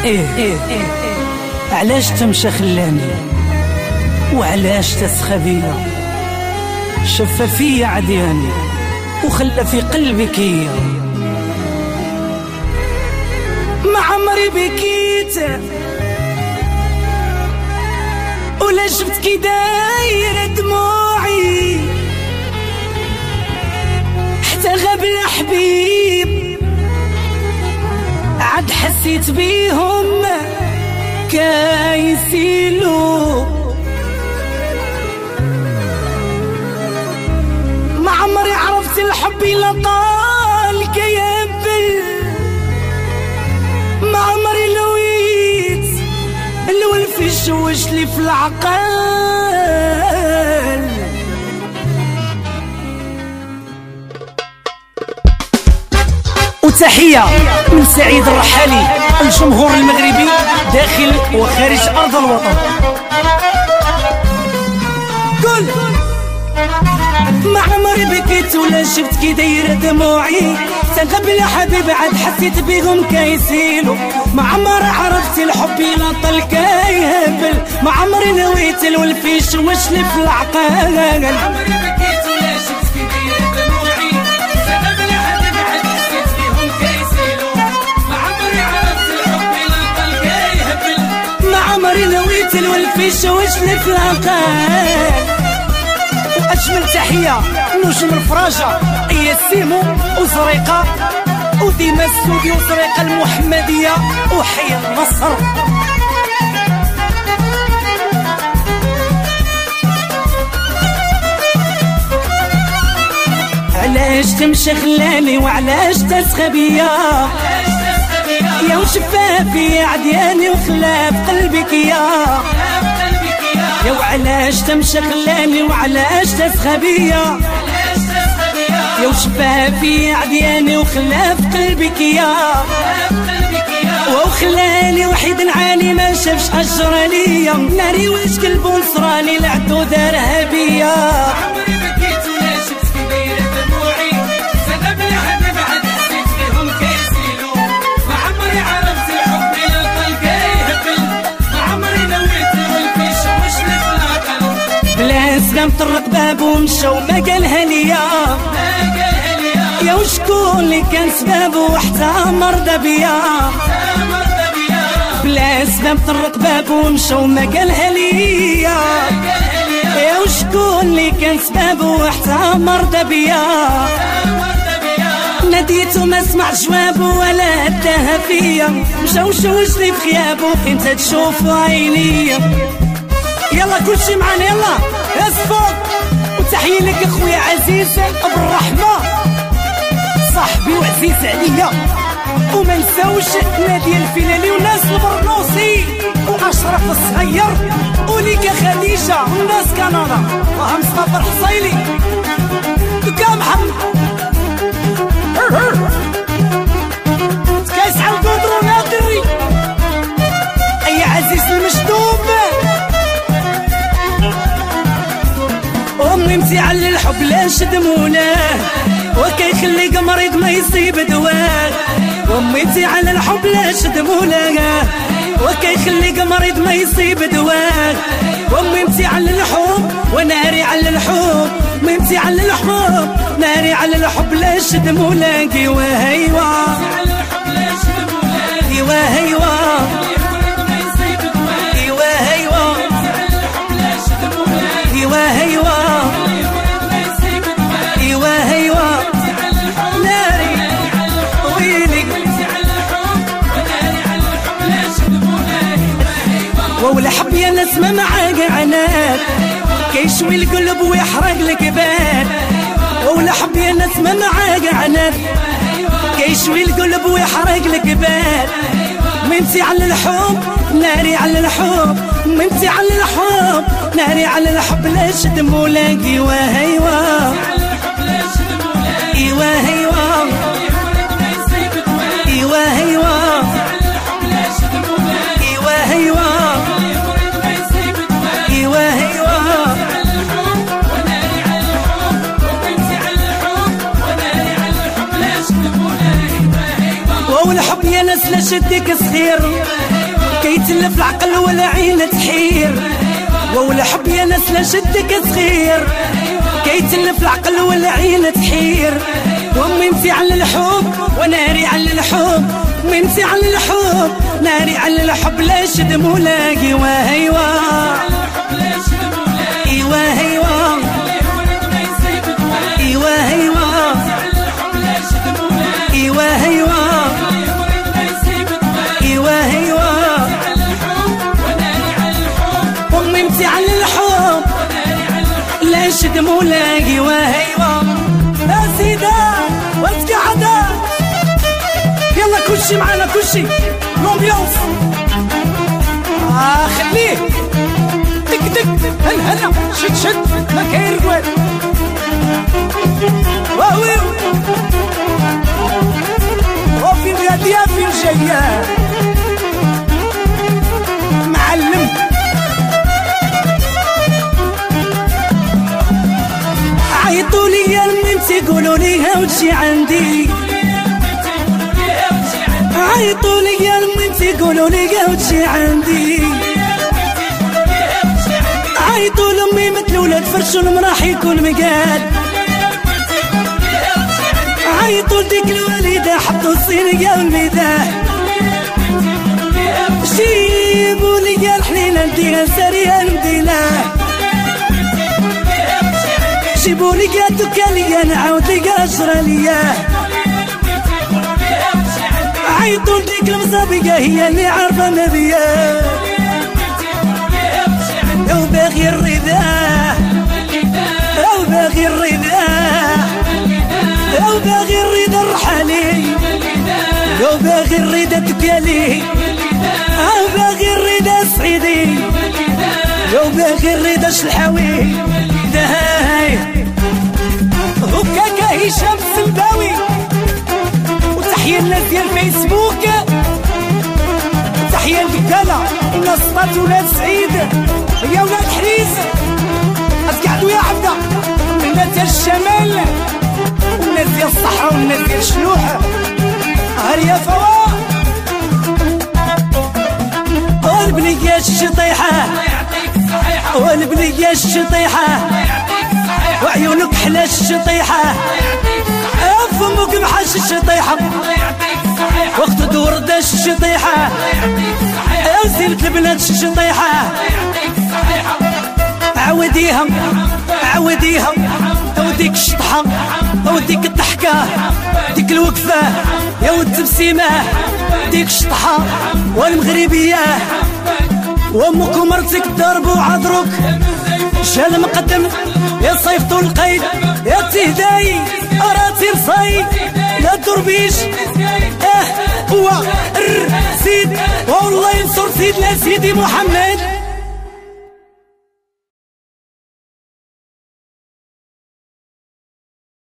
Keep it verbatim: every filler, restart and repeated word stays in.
ايه ايه علاش تمشى خلاني وعلاش تسخبينا شفى فيا عدياني وخلى في قلبي كيا ما عمري بكيت ولا شفت كي دايره دموعي حتى غاب الحبيب عاد حسيت بيهم كايسيلو ما عمري عرفت الحب إلا طال كيبل ما عمري لويت الولف يشوش لي في العقل وتحية من سعيد الرحالي الجمهور المغربي داخل وخارج أرض الوطن. قول ما عمري بكيت ولا شفت كي دايره دموعي تغب يا حبيبي عاد حسيت بيهم كايسيلو ما عمري عرفت الحب لا طل كيهبل ما عمري نويت الولف يشوش لي في العقل ما عمري بكيت ولا شفت كي دايره دموعي تغب يا حبيبي عاد حسيت بيهم كايسيلو ما عمري عرفت الحب لا طل كيهبل ما عمري نويت الولف يشوش لي في العقل. أجمل تحية نجم الفراجة إيا سيمو وزريقة وديما السودي وزريقة المحمدية وحي النصر. علاش تمشي خلاني وعلاش تسخبيا يا وشفافي عدياني وخلاف قلبك يا يا وعلاش تمشي خلاني وعلاش تسخبيا يا وشفافي عدياني وخلاف قلبك يا وخلاني وحيد نعاني ما شافش أجر ليا ناري واش قلبو نصراني العدو دارها بيا عمري بكيت ولا شفت كي دايره دموعي سبب يا حبيبي عاد حسيت فيهم كيسيلو ما عمري عرفت الحب إلا طل كيهبل ما عمري نويت الولف يشوش لي في العقل بلا سلام طرق بابو ومشى وما قالها ليا يا وشكون اللي كان سبابه حتى مرضى بيا بلا سباب طرق بابه ومشى وما قالها ليا يا وشكون اللي كان سبابه حتى مرضى بيا ناديته ما سمع جوابه ولا هداها فيا مشى وشوش لي في غيابه انت تشوف عينيا. يلا كلشي معانا يلا يا صفوق وتحية لك اخويا عزيز ابو الرحمة صاحبي وعزيز عليا وما نساوش نادي الفلالي وناس البرنوسي واشرف الصغير وليكا خديجه وناس كندا وهم صفر حصيلي دكا محمد كاس على الكونترو ناقري اي عزيز المشدوم امي متيعل الحب لا شدموناه وكيخلي قمريض ما يصيب دواه وميتي على الحب لا شدموناه وكيخلي قمريض ما يصيب دواه وميتي على الحب وناري على الحب ميمتي على الحب ناري على الحب لا شدموناه ايوا ايوا ايوا ايوا ايوا ايوا ايوا ايوا ولا حب يا ناس ما معاك عناد كيشوي القلب ويحرق الكباد ولا حب يا ناس ما معاك عناد كيشوي القلب ويحرق الكباد ممتي على الحب ناري على الحب ممتي على الحب ناري على الحب لا شد مولاك ايوا ايوا ايوا ايوا ايوا ايوا والحب يا ناس لا شدك صغير كيتلف العقل والعين تحير ولا حب يا ناس لا شدك صغير كيتلف العقل والعين تحير وامي انتي على الحب وناري على الحب منتي على الحب ناري على الحب لا شد مولاقي وهيوا ايوا هيوا ايوا هيوا ايوا هيوا ايوا هيوا وامي انتي على الحب لا شد مولاقي وهيوا يا سيدة وانت قاعدة يلا كلشي معانا كلشي لومبيونس اه خليه دك دك هل هلا شد شد ما كاين رجوال واوي وفين غادية فين جاية معلم عيطوا لي المنتي قولوا لي وتجي عندي عيطوا لي المنتي قولوا لي وتجي عندي عيطوا لامي مثل ولاد فرشوا المراح يكون مقاد عيطوا لديك الوالده حطوا الصينيه والميدان جيبوا لي الحنينه نديها ساريه نديلاه جيبوا لي دوكا ليا نعاود لي عشرة لياه عيطوا لديك المسابقة هي اللي عارفة نبياه لو باغي الرضا لو باغي الرضا لو باغي الرضا الرحالي لو باغي الرضا تكالي لو باغي الرضا سعيدي لو باغي الرضا شلحاوي داي هكاكا هشام السلباوي وتحية الناس ديال فيسبوك تحية الرجالة الناس صفات ولاد سعيد يا ولاد حريز اسقعدوا يا عبدة الناس ديال الشمال والناس ديال الصحراء والناس ديال الشلوح هل يا فوا والبنية الشطيحة والبنية الشطيحة وعيونك حلا الشطيحة فمك محاش الشطيحة وقت دور دا الشطيحة وسيلة البنات الشطيحة عوديها عوديها وديك الشطحة وديك الضحكة ديك الوقفة يا والتبسيمة ديك الشطحة والمغربية وامك ومرتك ضربوا عذروك شال مقدم يا صيفطوا القيد يا تهداي اراتي رصاي لا تربيش اه هو الرسيد والله ينصر سيدنا سيدي محمد